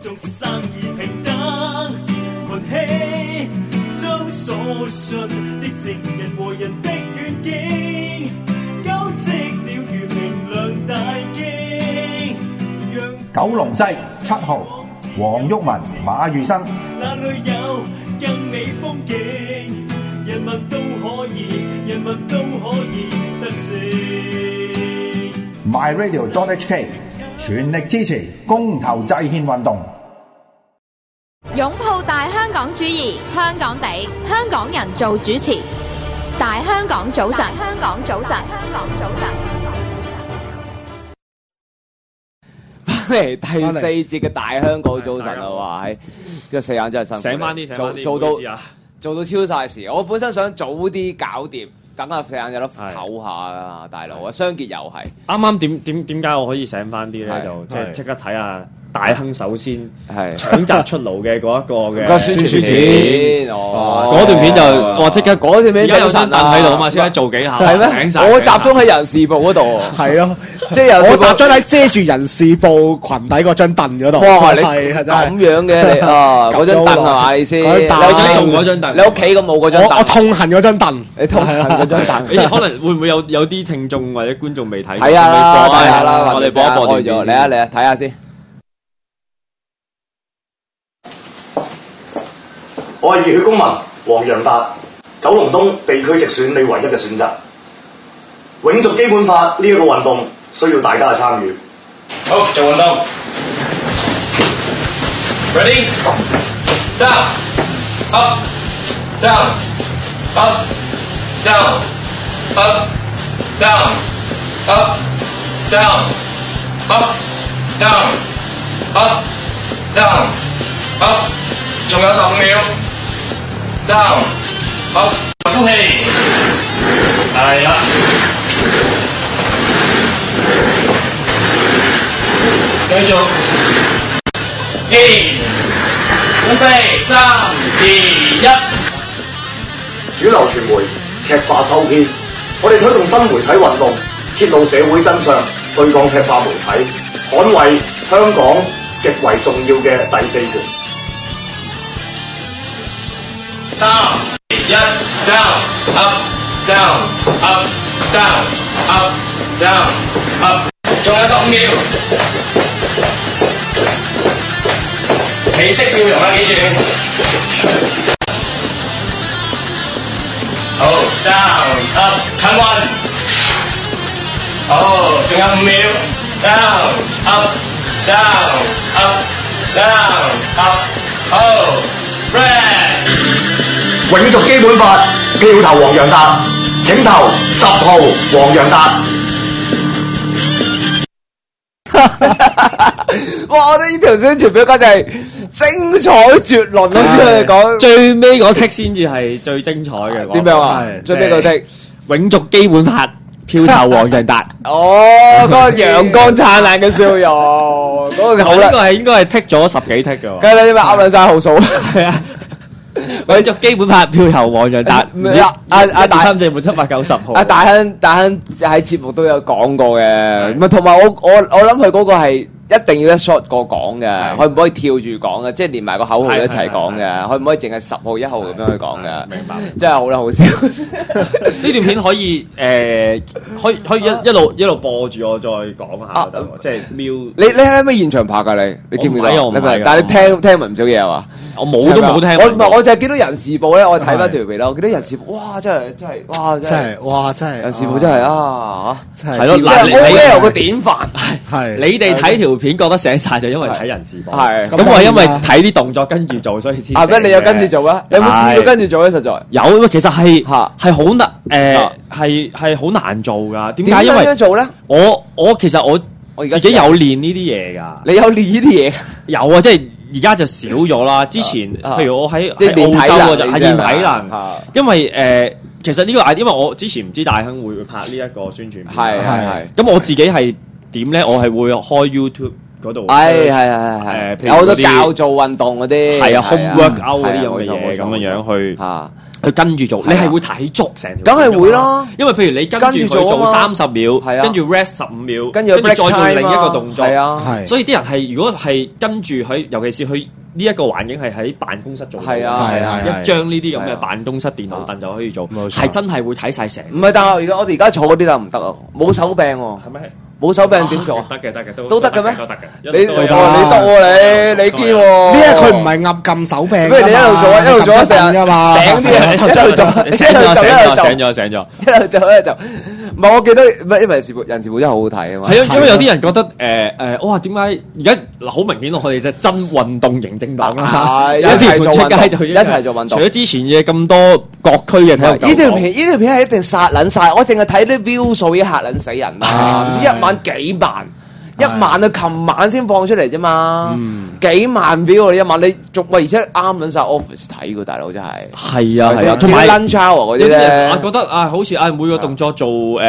眾生而平等，群起將所信的正人和人的願景，交織了如明亮大經。 九龍西7號黃毓民、馬宇生。 那裏有更美風景，人民都可以得勝。 myradio.hk 全力支持公投制憲運動。 擁抱大香港主義，香港地，香港人做主持。大香港早晨，香港早晨，香港早晨。 翻嚟第四節嘅大香港早晨啊！哇，即係四眼真係辛苦， 醒翻啲， 做到超晒時。我本身想早啲搞掂，等下四眼有得唞下啊，大佬啊！雙傑又係啱啱點解我可以醒翻啲咧？就即刻睇下大亨首先搶閘出爐嘅嗰一個嘅宣傳片，嗰段片就即刻嗰段片有盞燈喺度啊嘛，即刻做幾下， 係咩？ 醒晒。 我集中喺人事部嗰度， 係咯， 即係我集中喺遮住人事部裙底嗰張凳嗰度。 哇！你咁樣嘅你啊，嗰張凳係嘛意思？你想做嗰張凳？ 你屋企咁冇嗰張凳？ 我痛恨嗰張凳， 你痛恨嗰張凳？ 可能會唔會有啲聽眾或者觀眾未睇？ 睇下啦，睇下啦， 我哋播一播咗， 嚟啊睇下先。 我係熱血公民黃洋達，九龍東地區直選你唯一嘅選擇。永續基本法呢一個運動需要大家嘅參與。 好，做運動。Ready? Down, up, down, up, down, up, down, up, down, up, down, up, down, up， 仲有15秒。Down， up， 呼氣，係啦。繼續，2，準備，3、2、1。 主流傳媒赤化收編，我哋推動新媒體運動，揭露社會真相，對抗赤化媒體，捍衛香港極為重要嘅第四權。 3、2、1 ，down up down up down up down up， 仲有15秒，美式笑容啊，記住。好 ，down up， 陳雲。好，仲有5秒 ，down up down up down up， 好 ，rest。 永續基本法，票投黃洋達，請投10號黃洋達。 哇！我覺得呢條宣傳表簡直係精彩絕倫咯，先嚟講。 最尾嗰剔先至係最精彩嘅。 點樣啊？最尾嗰剔， 永續基本法，票投黃洋達。 哦，嗰個陽光燦爛嘅笑容，嗰個好啦。 呢個係應該係剔咗10幾剔嘅。 梗係啦，因為噏兩晒號數。係啊。 永續基本法，票投黃洋達。阿大亨4、7、8、9、10號。 阿大亨喺節目都有講過嘅，咁啊同埋我諗佢嗰個係。一定要一 shot 過講嘅，佢唔可以跳住講嘅，即係連埋個口號一齊講嘅，佢唔可以淨係10號1號咁樣去講嘅。明白，真係好啦，好笑。 呢段片可以可以一路播住我再講下得，即係瞄。 你喺咩現場拍㗎？你見唔見到？ 我唔係， 但係你聽聞唔少嘢係嘛？ 我冇都冇聽。 我就係見到人事部咧，我睇翻條片啦，我見到人事部，哇！真係人事部真係啊嚇， 係咯， 嗱你有個典範係你哋睇條片覺得醒晒就因為睇人事部， 係咁我係因為睇啲動作跟住做，所以先。 啊咩？你有跟住做啊？你有冇試過跟住做咧？實在有，其實係好難係好難做㗎。點解？因為做咧？ 我其實我自己有練呢啲嘢㗎。 你有練呢啲嘢？ 有啊，即係而家就少咗啦。之前譬如我喺澳洲就係練體能，因為其實呢個因為我之前唔知大亨會拍呢一個宣傳片， 係。 咁我自己係點咧？我係會開 YouTube 嗰度， 係有好多教做運動嗰啲， 係啊 home workout 嗰啲咁嘅嘢咁樣去去跟住做，你係會睇足成條， 梗係會啦。 因為譬如你跟住佢做30秒，跟住 rest 15秒，跟住再做另一個動作，所以啲人係如果係跟住佢，尤其是佢呢一個環境係喺辦公室做，一張呢啲咁嘅辦公室電腦凳就可以做，係真係會睇晒成。唔係，但係我哋而家坐嗰啲就唔得啊，冇手柄喎。係咩？冇手柄點做？得嘅都得嘅咩？都得嘅。你得喎你堅喎。呢一佢唔係撳撳手柄。 不如你一路做啊，一路做一成㗎嘛。醒啲啊，一路做， 醒咗。 一路做。唔係，我記得因為人事部真係好好睇啊嘛。 係啊，因為有啲人覺得哇，點解而家好明顯我哋就真運動型政黨啊？一齊做運動，一齊做運動。除咗之前嘅咁多各區嘅體育， 呢條片係一定殺撚晒。我淨係睇啲 view 數已經嚇撚死人啦，唔知1萬幾萬。1萬啊！琴晚先放出嚟啫嘛，幾萬 view 啊！1萬你仲而且啱撚晒 Office 睇㗎，大佬真係。係啊，同埋 lunch hour 嗰啲咧， 我覺得好似每個動作做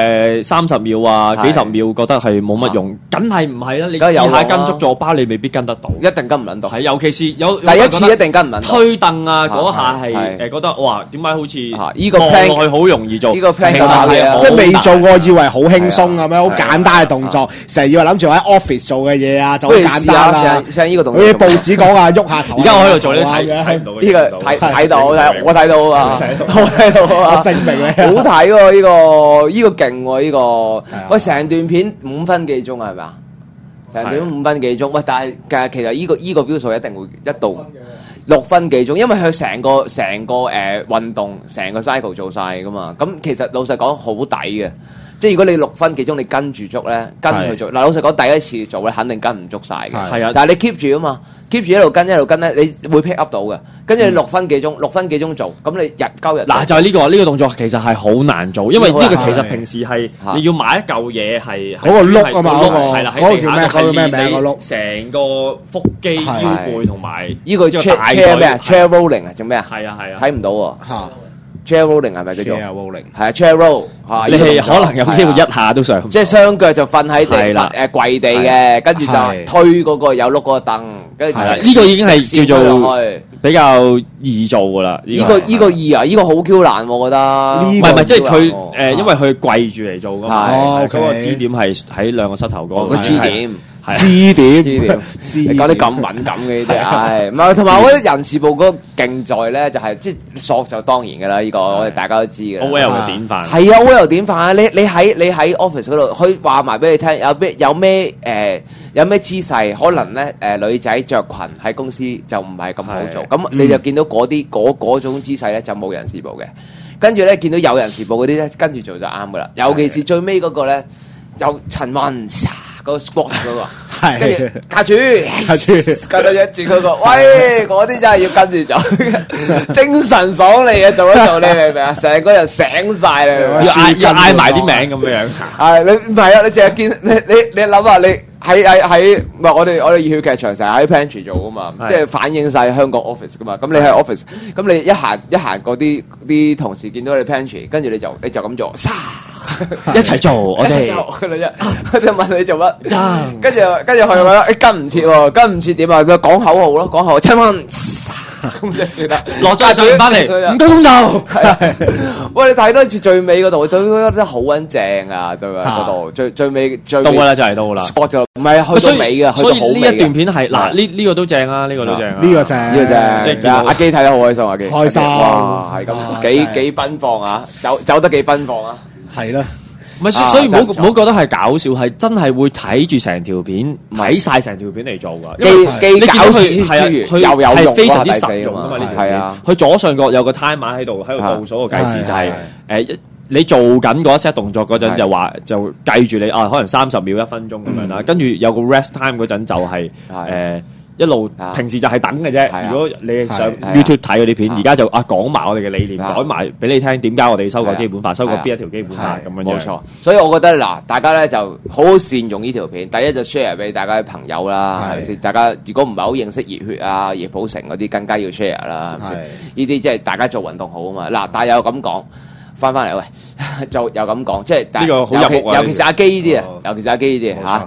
30秒啊，幾十秒，覺得係冇乜用，梗係唔係啦？你試下跟足做巴，你未必跟得到， 一定跟唔撚到。 係，尤其是有第一次一定跟唔撚到。 推凳啊嗰下係覺得哇，點解好似呢個 plan 落去好容易做？ 呢個 plan 即係未做過，以為好輕鬆咁樣，好簡單嘅動作，成日以為諗住喺 office 做嘅嘢啊，就好簡單啦。試呢個動作，好似報紙講喐下頭。 而家我喺度做呢睇唔到呢個睇到，我睇到啊，我睇到啊， 證明你好睇喎呢個勁喎呢個。喂，成段片5分幾鐘係咪啊？成段5分幾鐘。喂，但係其實呢個標數一定會一度6分幾鐘，因為佢成個運動成個 cycle 做晒噶嘛。咁其實老實講好抵嘅。即係如果你6分幾鐘你跟住足咧，跟佢做嗱，老實講第一次做咧肯定跟唔足晒嘅，係啊。但係你 keep 住啊嘛 ，keep 住一路跟咧，你會 pick up 到嘅。跟住你6分幾鐘做，咁你日交日。嗱就係呢個動作其實係好難做，因為呢個其實平時係你要買一嚿嘢係嗰個碌啊嘛， 係啦，喺地下係練你成個腹肌、腰背同埋呢個 chair 咩啊 ？chair rolling 啊，做咩啊？ 係啊， 睇唔到喎。chair rolling 係咪叫做 chair rolling？ 係啊 chair roll 你係可能有機會一下都上， 即係雙腳就瞓喺地跪地嘅，跟住就推嗰個有碌嗰個凳，跟住呢個已經係叫做比較易做噶啦。 呢個易啊，呢個好 Q 難我覺得。 唔係即係佢因為佢跪住嚟做噶嘛，嗰個支點係喺兩個膝頭哥個支點。 支點， 你講啲咁敏感嘅呢啲，係唔係？同埋我覺得人事部嗰個勁在咧，就係即係索就當然嘅啦，呢個我哋大家都知嘅。 OL 嘅典範係啊 ，OL 典範啊！你喺 office 嗰度，佢話埋俾你聽，有咩姿勢，可能咧女仔着裙喺公司就唔係咁好做，咁你就見到嗰種姿勢咧就冇人事部嘅，跟住咧見到有人事部嗰啲咧跟住做就啱噶啦，尤其是最尾嗰個咧有陳雲。嗰個 squat 嗰個，跟住架住一住嗰個，喂，嗰啲真係要跟住走，精神爽利啊！做一做你明唔明啊？成個人醒晒啦， 要嗌埋啲名咁樣。 係你唔係啊？你淨係見你諗下你。喺唔係我哋熱血劇場成日喺 pantry 做噶嘛，即係反映晒香港 office 噶嘛。咁你喺 office，咁你一行嗰啲同事見到你 pantry，跟住你就咁做， 一齊做，我哋我就問你做乜，跟住佢話跟唔切喎，跟唔切點啊？講口號咯，講口號7蚊。咁就算啦， 落咗上翻嚟5個鐘頭。 喂，你睇多次最尾嗰度，最尾真係好撚正啊！對啊，嗰度最尾到㗎啦，就係到㗎啦。 spot 就唔係去到尾嘅， 所以呢一段片係嗱呢個都正啊，呢個都正， 呢個正， 即係阿基睇得好開心，阿基開心， 哇，係咁幾奔放啊，走得幾奔放啊， 係啦。 唔係，所以唔好覺得係搞笑，係真係會睇住成條片，睇晒成條片嚟做㗎。 既搞笑之餘， 佢又有係非常之實用啊嘛！呢條片，佢左上角有個 timer 喺度倒數個計時，就係你做緊嗰一 set 動作嗰陣就計住你可能30秒1分鐘咁樣啦，跟住有個 rest time 嗰陣就係一路平時就係等嘅啫。如果你上 YouTube 睇嗰啲片，而家就講埋我哋嘅理念，講埋俾你聽點解我哋修改基本法，修改邊一條基本法咁樣。 冇錯，所以我覺得嗱，大家咧就好好善用呢條片。第一就 share 俾大家嘅朋友啦，係咪先？大家如果唔係好認識熱血啊、葉寶成嗰啲，更加要 share 啦。呢啲即係大家做運動好啊嘛。嗱，但係又咁講，翻嚟喂，就又咁講，即係呢個好入屋啊。 尤其是阿基呢啲啊，尤其是阿基呢啲嚇。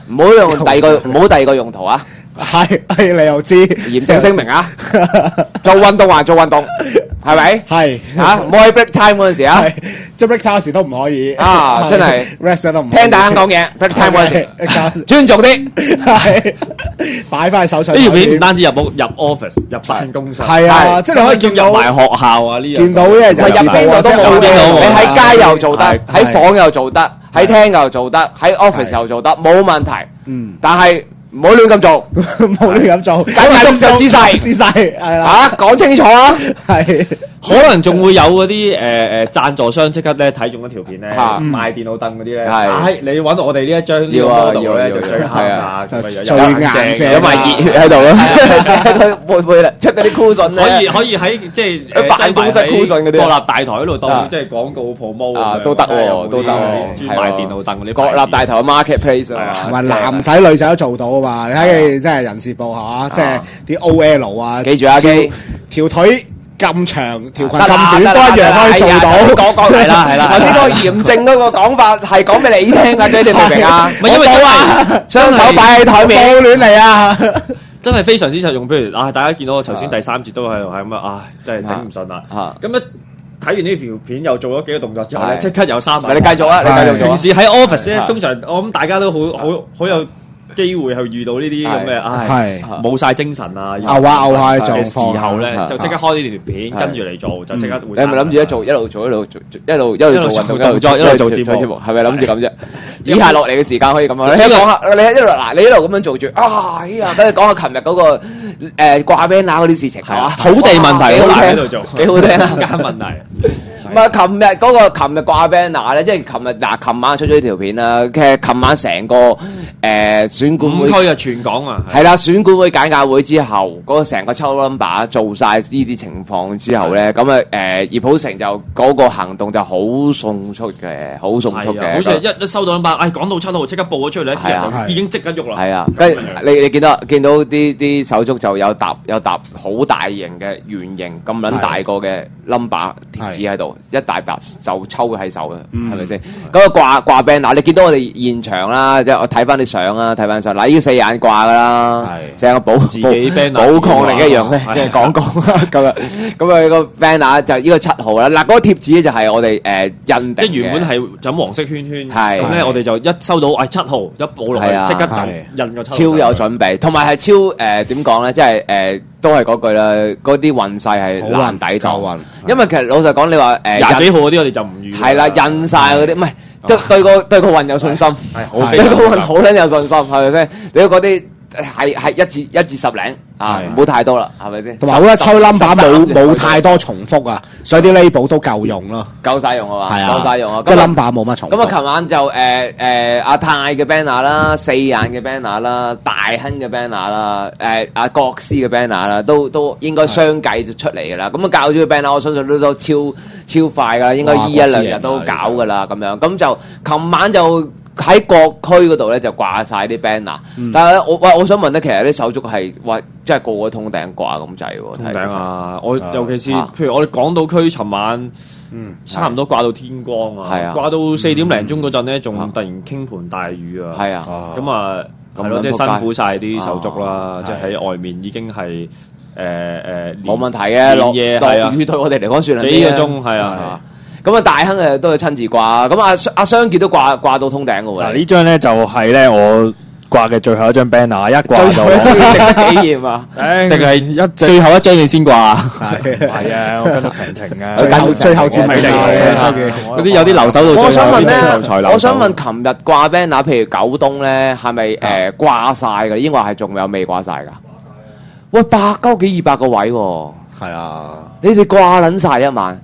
唔好用第二個用途啊！ 係你又知， 嚴正聲明啊！做運動還做運動，係咪？ 係嚇，唔好喺 break time 嗰陣時啊！ 即 break time 時都唔可以啊！真係 rest 都唔聽大家講嘢 break time 嗰陣時，尊重啲， 係擺翻喺手上。 呢條片唔單止入 office 入辦公室， 係啊，即係你可以見到入埋學校啊呢樣， 見到嘅人入邊度都冇嘅。你喺街又做得，喺房又做得，喺廳又做得，喺 office 又做得，冇問題。但係唔好亂咁做， 唔好亂咁做， 梗係咁做姿勢係啦。 嚇，講清楚啊！ 係可能仲會有嗰啲贊助商即刻咧睇中一條片咧，賣電腦凳嗰啲咧，你揾我哋呢一張呢個度咧就最啱啊，最硬淨，有埋熱血喺度咯，佢會出嗰啲 cushion 可以喺即係辦公室 cushion嗰啲國立大台嗰度當即係廣告 promo 啊，都得喎，都得， 專賣電腦凳嗰啲國立大台 marketplace 啊， 同埋男仔女仔都做到啊嘛！你睇即係人事部係嘛，即係啲 OL 啊， 記住啊， 條腿咁長，條裙咁短都一樣可以做到。 講係啦，頭先嗰個嚴正嗰個講法係講俾你聽啊，你明唔明啊？ 唔係因為雙手擺喺台面， 冇亂嚟啊！ 真係非常之實用。譬如大家見到我頭先第3節都係咁啊，真係頂唔順啦。咁一睇完呢條片又做咗幾個動作之後咧，即刻有3萬。 你繼續啊！你繼續做。 平時喺 office 咧，通常我諗大家都好有機會去遇到呢啲咁嘅，冇晒精神啊， 嘔下嘅時候咧，就即刻開呢條片，跟住嚟做，就即刻會。 你係咪諗住一路做一路做運動，一路做節目？係咪諗住咁啫？以下落嚟嘅時間可以咁樣。你講下，你一路咁樣做住啊！跟住講下琴日嗰個掛 banner 嗰啲事情係嘛？ 土地問題好難喺度做， 幾好聽啊！ 間問題。 唔係琴日掛 banner 咧，即係琴晚出咗呢條片啦。其實琴晚成個選管會 5區啊，全港啊， 係啦，選管會簡介會之後，嗰個成個抽 number 做晒呢啲情況之後咧，咁葉普成就嗰個行動就好迅速嘅，好迅速嘅。 好似一收到 number，講到7號即刻報咗出嚟咧，啲人就已經即刻喐啦。係啊， 跟住你見到啲手足就有搭好大型嘅圓形咁撚大個嘅 number 貼紙喺度。一大沓就抽喺手嘅，係咪先？嗰個掛 band 你見到我哋現場啦，即係我睇翻啲相啦，睇翻相嗱，呢個4眼掛噶啦，成個寶礦力一樣咧，即係廣告咁啊個 band 就呢個7號啦。嗱，嗰個貼紙就係我哋印定嘅， 即係原本係就咁黃色圈圈，咁咧我哋就一收到7號一報落去，即刻就印個7號， 超有準備，同埋係超點講咧，即係都係嗰句啦，嗰啲運勢係難抵擋，因為其實老實講，你話廿幾號嗰啲我哋就唔預。 係啦，印晒嗰啲，唔係即係對個運有信心，對個運好撚有信心，係咪先？你嗰啲係1至10零啊，唔好太多啦，係咪先？ 同埋好多抽 number 冇太多重複啊，所以啲 label 都夠用咯， 夠晒用啊嘛，夠晒用啊， 即係 number 冇乜重複。 咁啊，琴晚就阿泰嘅 banner 啦，4眼嘅 banner 啦，大亨嘅 banner 啦，阿國師嘅 banner 啦，都應該相繼就出嚟㗎啦。咁啊，教咗嘅 banner，我相信都超快㗎啦，應該依1、2日都搞㗎啦，咁樣。咁就琴晚就喺各區嗰度咧就掛晒啲 banner，但係我想問咧，其實啲手足係即係個個通頂掛咁滯喎。 通頂啊！我尤其是譬如我哋港島區，尋晚差唔多掛到天光啊，掛到4點零鐘嗰陣咧，仲突然傾盆大雨啊。係啊，咁啊係咯，即係辛苦晒啲手足啦，即係喺外面已經係冇問題嘅，落雨對我哋嚟講算係幾個鐘係啊。 咁啊，大亨都係親自掛，咁阿雙傑都掛到通頂嘅喎。 嗱，呢張咧就係咧我掛嘅最後一張 banner，一掛到值得紀念啊！ 定係最後一張你先掛？係啊，我跟足成程啊， 最後至尾嚟嘅， 嗰啲有啲留守到最後先。 我想問琴日掛 banner，譬如九東咧，係咪掛晒嘅？應該係仲有未掛晒㗎？喂，100幾200個位喎！係啊，你哋掛撚晒一晚。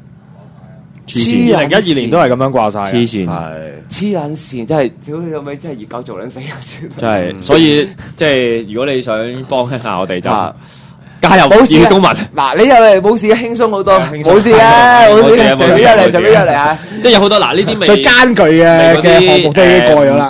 2012年都係咁樣掛晒， 黐線，黐撚線，真係，屌你老味，真係熱狗做撚死， 真係，所以即係如果你想幫一下我哋就加油，冇事公民。嗱，你入嚟冇事嘅，輕鬆好多，冇事嘅，冇事嘅，隨便入嚟啊！ 即係有好多嗱呢啲未最艱巨嘅項目都已經過咗啦。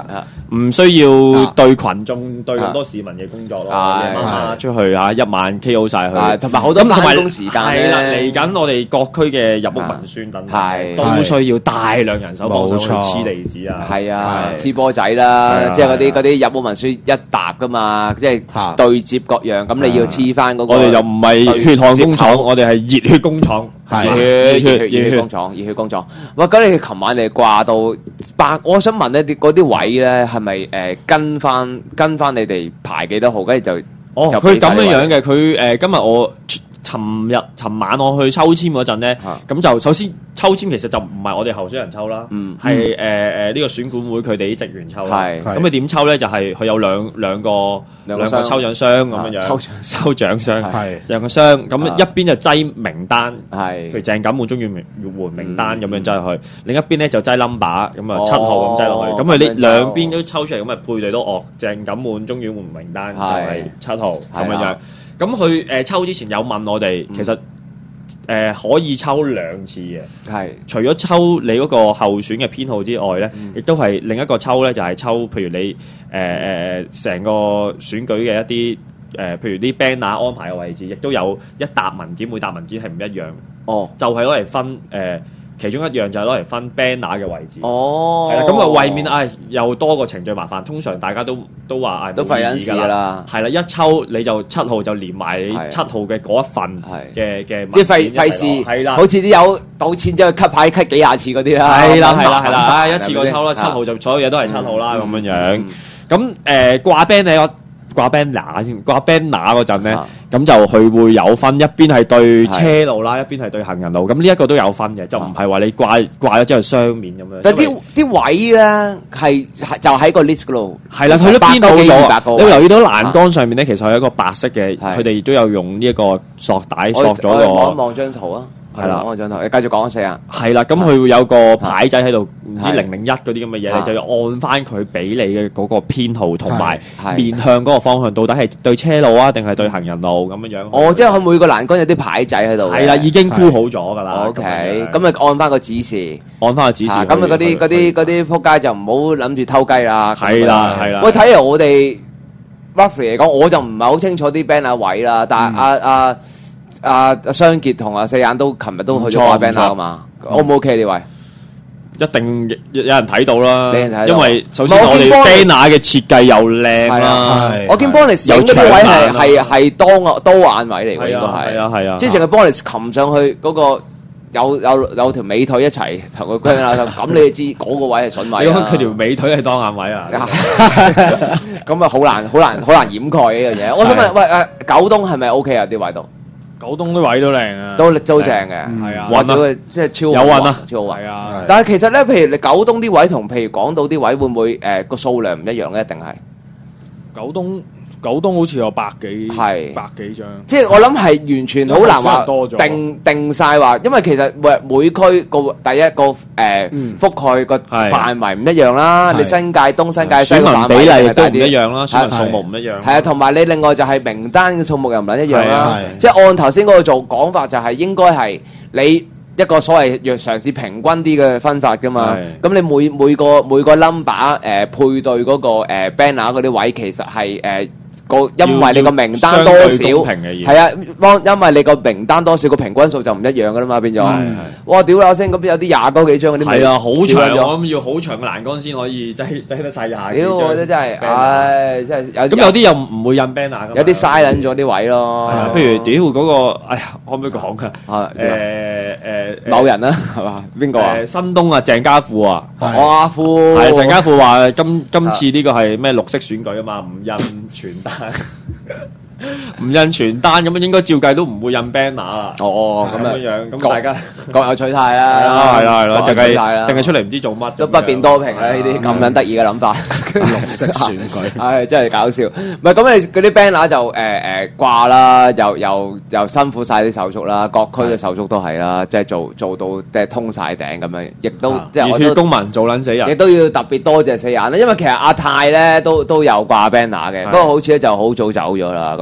唔需要對群眾對咁多市民嘅工作咯，夜晚晚出去一晚 KO 晒佢， 同埋好多翻工時間係啦，嚟緊我哋各區嘅入屋文宣等等，都需要大量人手幫手去黐地址啊， 係啊，黐波仔啦，即係嗰啲入屋文宣一沓噶嘛，即係對接各樣，咁你要黐翻嗰個。 我哋就唔係血汗工廠，我哋係熱血工廠， 熱血工廠，熱血工廠。哇！咁你琴晚你掛到我想問咧，嗰啲位咧係咪跟翻你哋排幾多號，跟住就佢咁樣嘅，佢今日我尋晚我去抽籤嗰陣咧，咁就首先抽籤其實就唔係我哋候選人抽啦，係呢個選管會佢哋啲職員抽啦。咁佢點抽咧？就係佢有兩個抽獎箱咁樣樣，抽獎箱兩個箱，咁一邊就擠名單，譬如鄭錦滿中遠援名單咁樣擠落去，另一邊咧就擠 number 咁啊7號咁擠落去，咁佢呢兩邊都抽出嚟，咁啊配對到鄭錦滿中遠援名單就係7號咁樣樣。咁佢抽之前有問我哋，其實可以抽2次嘅，除咗抽你嗰個候選嘅編號之外咧，亦都係另一個抽咧，就係抽譬如你成個選舉嘅一啲譬如啲 banner 安排嘅位置，亦都有一沓文件，每沓文件係唔一樣，就係攞嚟分其中一樣就係攞嚟分 banner 嘅位置。係啦，咁啊為免又多個程序麻煩，通常大家都話都費緊事㗎啦。 係啦，一抽你就7號就連埋你7號嘅嗰一份嘅， 即係費事。係啦，好似啲有賭錢之後cut牌cut幾廿次嗰啲啦。 係啦，一次過抽啦，7號就所有嘢都係7號啦咁樣樣。咁掛 banner 掛 banner 嗰陣咧，咁就佢會有分，一邊係對車路啦，一邊係對行人路，咁呢一個都有分嘅，就唔係話你掛咗之後雙面咁樣。 但係啲位咧係就喺個 list 嗰度， 係啦，佢都編好咗。你會留意到欄杆上面咧，其實係一個白色嘅，佢哋都有用呢一個索帶索咗個。 我望張圖啊。係啦，我張圖，你繼續講先啊。 係啦，咁佢會有個牌仔喺度，唔知001嗰啲咁嘅嘢，你就要按翻佢俾你嘅嗰個編號同埋面向嗰個方向，到底係對車路啊，定係對行人路咁樣樣。 即係佢每個欄杆有啲牌仔喺度。 係啦，已經箍好咗㗎啦。 OK，咁咪按翻個指示， 按翻個指示。 咁咪嗰啲仆街就唔好諗住偷雞啦。 係啦。 喂，睇嚟我哋 roughly 嚟講，我就唔係好清楚啲 banner 位啦，但係雙傑同四眼都琴日都去咗掛 banner 㗎嘛？O 唔 OK 呢位？ 一定有人睇到啦，因為首先我哋 banner 嘅設計又靚啦。 我見 Bonus 影嗰啲位係多眼位嚟㗎，應該係。係啊，即係淨係 Bonus 擒上去嗰個有條美腿一齊同佢 banner 咁你就知嗰個位係筍位。 因為佢條美腿係當眼位啊， 咁啊好難掩蓋呢樣嘢。我想問，喂九東係咪 OK 啊？啲位度？ 九東啲位都靚啊， 都正嘅， 係啊， 運到即係超有運啊， 超好運啊！ 但係其實咧，譬如你九東啲位同譬如港島啲位，會唔會個數量唔一樣咧？一定係九東好似有百幾張，即係我諗係完全好難話定晒話，因為其實每區個第一個覆蓋個範圍唔一樣啦。你新界東、新界西嘅範圍比例都唔一樣啦，選民數目唔一樣。係啊，同埋你另外就係名單嘅數目又唔係一樣啦。即係按頭先嗰個做講法，就係應該係你一個所謂若嘗試平均啲嘅分法㗎嘛。咁你每個 number 配對嗰個banner 嗰啲位，其實係因為你個名單多少，係啊，因為你個名單多少個平均數就唔一樣噶啦嘛，變咗。哇！屌啦聲，咁有啲廿多幾張嗰啲， 係啊，好長，我諗要好長嘅欄杆先可以擠得晒廿幾張。 屌，我覺得真係，唉，真係。 咁有啲又唔會印 banner， 有啲嘥撚咗啲位咯。 譬如屌嗰個，哎呀，可唔可以講㗎？ 某人啦，係嘛？邊個啊？ 新東啊，鄭家富啊， 阿富係鄭家富話今次呢個係咩綠色選舉啊嘛，唔印傳單。唔印傳單咁樣，應該照計都唔會印 banner 啦。咁樣，咁大家各有取態啦。 係啦，淨係出嚟唔知做乜， 都不便多評啦。呢啲咁樣得意嘅諗法，綠色選舉，真係搞笑。唔係咁，你嗰啲 banner 就掛啦，又辛苦晒啲手續啦，各區嘅手續都係啦，即係做到即係通晒頂咁樣，亦都即係熱血公民做撚死人， 亦都要特別多謝四眼啦。因為其實阿泰咧都有掛 banner 嘅，不過好似咧就好早走咗啦咁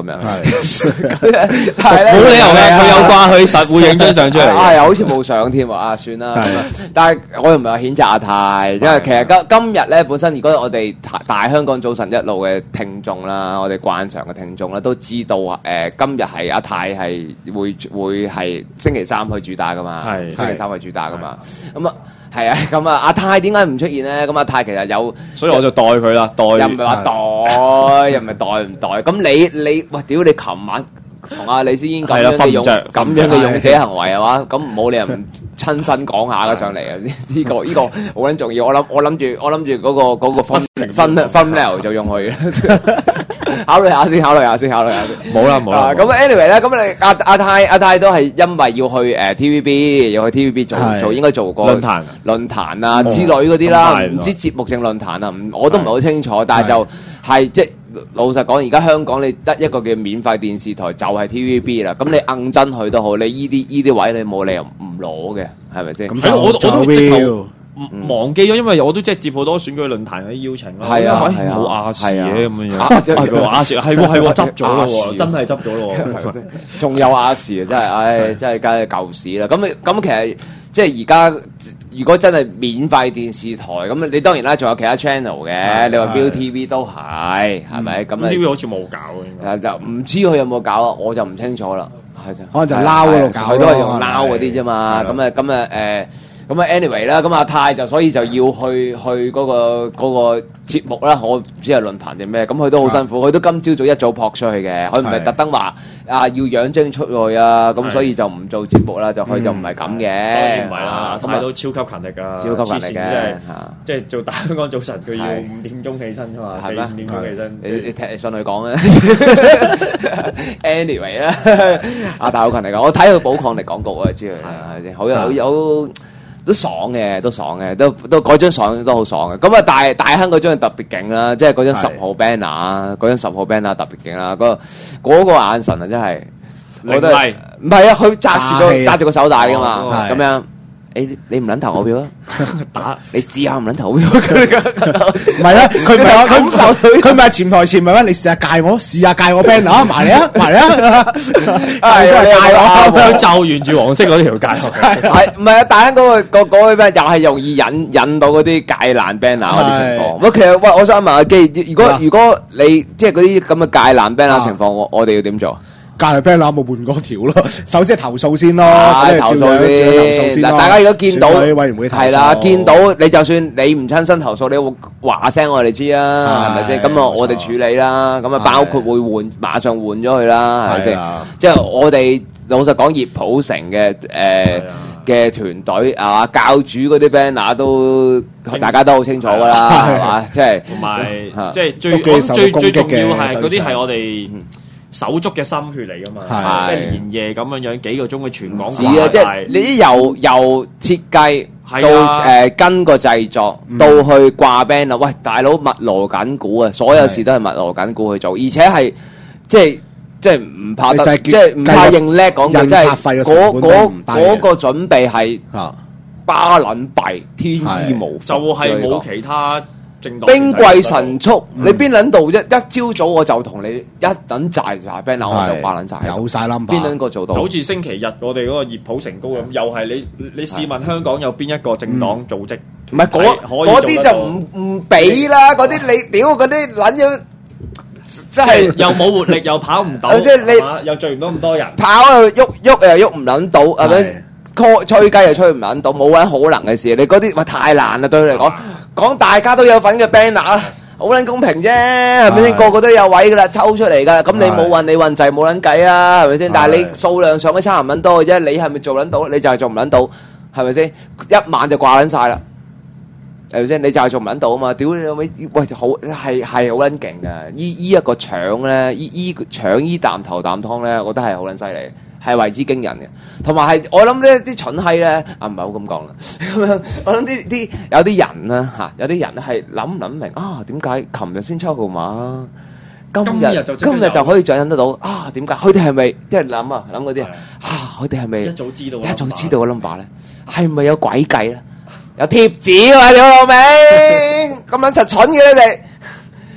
樣。 係咧，冇理由嘅，佢有掛佢實會影張相出嚟。 又好似冇相添喎，算啦。但係我又唔係話譴責阿泰，因為其實今日咧本身，如果我哋大香港早晨一路嘅聽眾啦，我哋慣常嘅聽眾啦，都知道今日係阿泰係會係星期三去主打噶嘛，星期三去主打噶嘛，咁啊。係啊，咁啊，阿泰點解唔出現咧？咁阿泰其實有， 所以我就代佢啦，代又唔係話代，又唔係代唔代。咁你喂，屌你琴晚同阿李思嫣咁樣嘅勇者行為係嘛？咁冇理由唔親身講下嘅上嚟啊！呢個好撚重要。我諗住嗰個分 level 就用佢。考慮下先。冇啦。咁 anyway 咧，咁你阿泰都係因為要去TVB 做應該做過論壇啊之類嗰啲啦，唔知節目性論壇啊，我都唔係好清楚，但係就係即係老實講，而家香港你得一個叫免費電視台就係 TVB 啦，咁你硬真佢都好，你依啲位你冇理由唔攞嘅，係咪先？ 咁我都直頭忘記咗，因為我都即係接好多選舉論壇嗰啲邀請啦。 係啊， 冇亞視嘅咁樣。亞視係執咗咯，真係執咗咯。 仲有亞視啊，真係，唉，真係梗係舊屎啦。咁其實即係而家，如果真係免費電視台，咁你當然啦，仲有其他 channel 嘅。你話 ViuTV 都係咪？咁 ViuTV 好似冇搞嘅， 就唔知佢有冇搞啊？我就唔清楚啦。係可能就撈嗰度搞， 佢都係用撈嗰啲啫嘛。咁啊 anyway 啦，咁阿泰就所以就要去嗰個節目啦，我唔知係論壇定咩，咁佢都好辛苦，佢都今朝早一早撲出去嘅，佢唔係特登話要養精出去啊，咁所以就唔做節目啦，就佢就唔係咁嘅， 唔係啦，泰都超級勤力㗎， 超級勤力嘅， 即係做大香港早晨，佢要5點鐘起身㗎嘛，4、5點鐘起身， 你信佢講啊 anyway 啦，阿泰好勤力㗎，我睇佢寶礦力廣告啊，知佢好有。都爽嘅，都嗰張相都好爽嘅。咁啊，大亨嗰張特別勁啦，即係嗰張10號 banner，特別勁啦。嗰個眼神啊，真係，我覺得唔係啊，佢揸住個手帶噶嘛，咁樣。你唔撚投我票啊？打你試下唔撚投我票，唔係啊！佢唔係潛台詞咪咩？你試下戒我 banner 埋嚟啊！係戒我，佢就沿住黃色嗰條界。 係唔係啊？大亨嗰個咩又係容易引到嗰啲戒爛 banner 嗰啲情況。喂，其實喂，我想問阿基，如果你即係嗰啲咁嘅戒爛 banner 情況，我哋要點做？ 隔離 banner 冇換過條咯，首先係投訴先咯， 投訴先。嗱，大家如果見到委員會係啦，見到你就算你唔親身投訴，你話聲我哋知啊，係咪先？咁啊，我哋處理啦。咁啊，包括會馬上換咗佢啦，係咪先？即係我哋老實講，葉普成嘅團隊啊，教主嗰啲 banner 都大家都好清楚㗎啦，係嘛？即係同埋即係最重要係嗰啲係我哋手足嘅心血嚟噶嘛，即係連夜咁樣幾個鐘嘅全港掛啊！ 即係你啲由設計到跟個製作，到去掛 band 啦。喂，大佬密鑼緊鼓啊！所有事都係密鑼緊鼓去做，而且係即係唔怕得，即係唔怕認叻講句，即係嗰個準備係巴撚弊，天衣無縫， 就係冇其他。 兵貴神速，你邊撚度啫？一朝早我就同你一等寨 band， 我就掛撚晒， 有晒 number， 邊撚個做到？ 就好似星期日我哋嗰個熱普成高咁，又係你試問香港有邊一個政黨組織？ 唔係嗰啲就唔俾啦，嗰啲你屌嗰啲撚樣，即係又冇活力，又跑唔到， 即係你又聚唔到咁多人， 跑又喐又喐唔撚到，係咪？吹雞又吹唔撚到，冇揾可能嘅事。你嗰啲太難啦，對佢嚟講大家都有份嘅 banner，好撚公平啫，係咪先？個個都有位噶啦，抽出嚟噶。咁你冇運，你運滯冇撚計啊，係咪先？但係你數量上都差唔撚多嘅啫，你係咪做撚到？你就係做唔撚到，係咪先？一晚就掛撚晒啦，係咪先？你就係做唔撚到啊嘛！屌你老味，喂，好係好撚勁噶！依一個搶咧，搶依啖頭啖湯咧，我覺得係好撚犀利。係為之驚人嘅，同埋係我諗呢啲蠢閪咧，唔係好咁講啦。咁樣我諗啲有啲人咧嚇，有啲人係諗唔諗明啊？點解琴日先抽號碼，今日就可以掌握得到啊？點解佢哋係咪即係諗嗰啲佢哋係咪一早知道個 number 咧？係咪有詭計咧？有貼紙喎，屌老味咁撚柒蠢嘅你哋！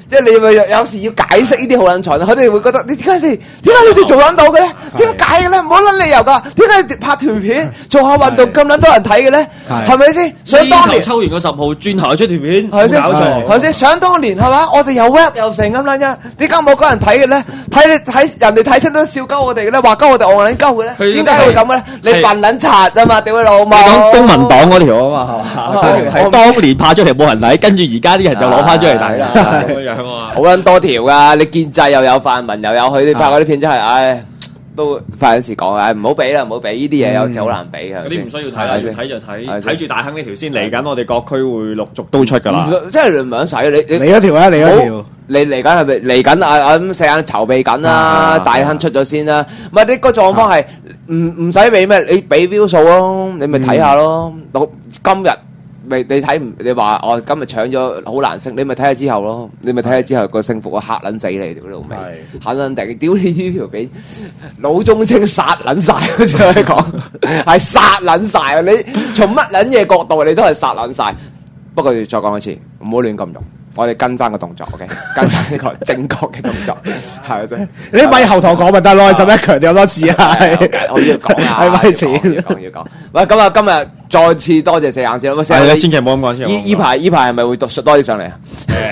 即係你咪有時要解釋呢啲好撚蠢，佢哋會覺得點解你哋做撚到嘅咧？點解嘅咧？冇撚理由㗎。點解拍條片做下運動咁撚多人睇嘅咧？係咪先？想當年抽完個10號，轉頭出條片， 係咪先？係咪先？想當年係嘛？我哋又 rap 又成咁撚啫，點解冇個人睇嘅咧？睇人哋睇親都笑鳩我哋嘅咧，話鳩我哋戇撚鳩嘅咧？點解會咁嘅咧？你笨撚柒啊嘛！屌你老母！ 你講公民黨嗰條啊嘛，係嘛？係當年拍出嚟冇人睇，跟住而家啲人就攞翻出嚟睇啦，咁樣啊！ 好撚多條噶，你建制又有泛民又有佢哋拍嗰啲片真係，唉，都快陣時講啊，唔好俾啦，唔好俾呢啲嘢有就好難俾嘅。 嗰啲唔需要睇，睇就睇，睇住大坑呢條先嚟緊，我哋各區會陸續都出噶啦。 即係你唔想使你一條啊，你一條。 你嚟緊係咪嚟緊啊？咁四眼籌備緊啦，大坑出咗先啦。唔係你個狀況係唔使俾咩？你俾標數咯，你咪睇下咯。今日你睇唔？你話我今日搶咗好難升，你咪睇下之後咯。你咪睇下之後個勝負啊，嚇撚死你條老味，嚇撚定！屌你呢條片，老中青殺撚晒，好似我講係殺撚晒啊！你從乜撚嘢角度你都係殺撚晒。不過再講一次，唔好亂咁用。我哋跟翻個動作 ，OK， 跟翻呢個正確嘅動作，係咪先？ 你咪後堂講咪得咯，使乜強調多次啊？ 我要講啊， 係咪先？ 要講。喂，咁啊，今日再次多謝四眼先， 係你千祈唔好咁講先。 依排係咪會多啲上嚟啊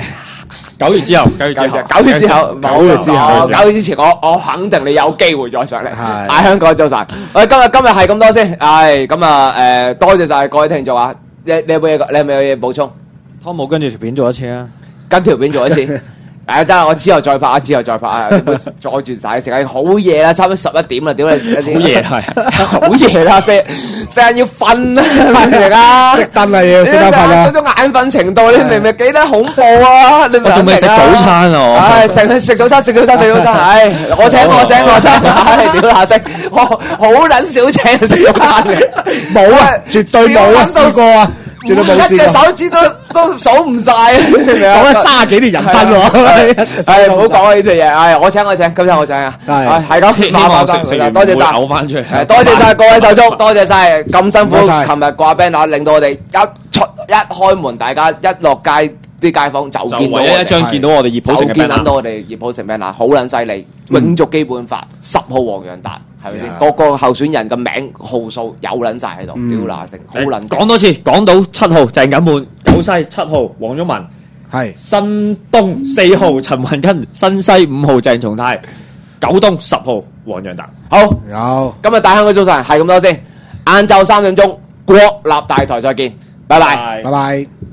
？9月之後 ，9月之後，9月之前，我肯定你有機會再上嚟。大香港早晨，喂，今日係咁多先，咁啊，多謝晒各位聽眾啊！你有冇嘢？你係咪有嘢補充？ 湯姆跟住條片做一次啊！ 跟條片做一次，得啦，我之後再拍啊！再轉晒，成日好夜啦，差唔多11點啦，屌你！ 好夜係， 好夜啦，成日要瞓啊，明啊？ 熄燈啦要，熄燈瞓啦！ 嗰種眼瞓程度，你明唔明幾得恐怖啊？你我仲未食早餐啊！ 唉，成日食早餐，唉，我請，唉，屌下食，我好撚少請食早餐嘅， 冇啊，絕對冇啊，試過啊！一隻手指都數唔晒， 講咗30幾年人生喎， 係唔好講呢啲嘢，係我請，今日我請啊，係咁， 希望食完多謝晒，嘔翻出嚟， 多謝晒各位手足，多謝晒咁辛苦，琴日掛 band 啊，令到我哋一開門，大家一落街啲街坊就見到一張見到我哋葉普成嘅 band， 見到我哋葉普成 band 啊，好撚犀利，永續基本法，10號黃洋達。係咪先？個候選人嘅名號數有撚晒喺度，屌乸成好撚。 講多次，港島7號鄭錦滿，九西7號黃毓民， 係新東4號陳雲根，新西5號鄭松泰，九東10號黃洋達。 好， 有今日大香港早晨係咁多先，晏晝3點鐘國立大台再見，拜拜， 拜拜。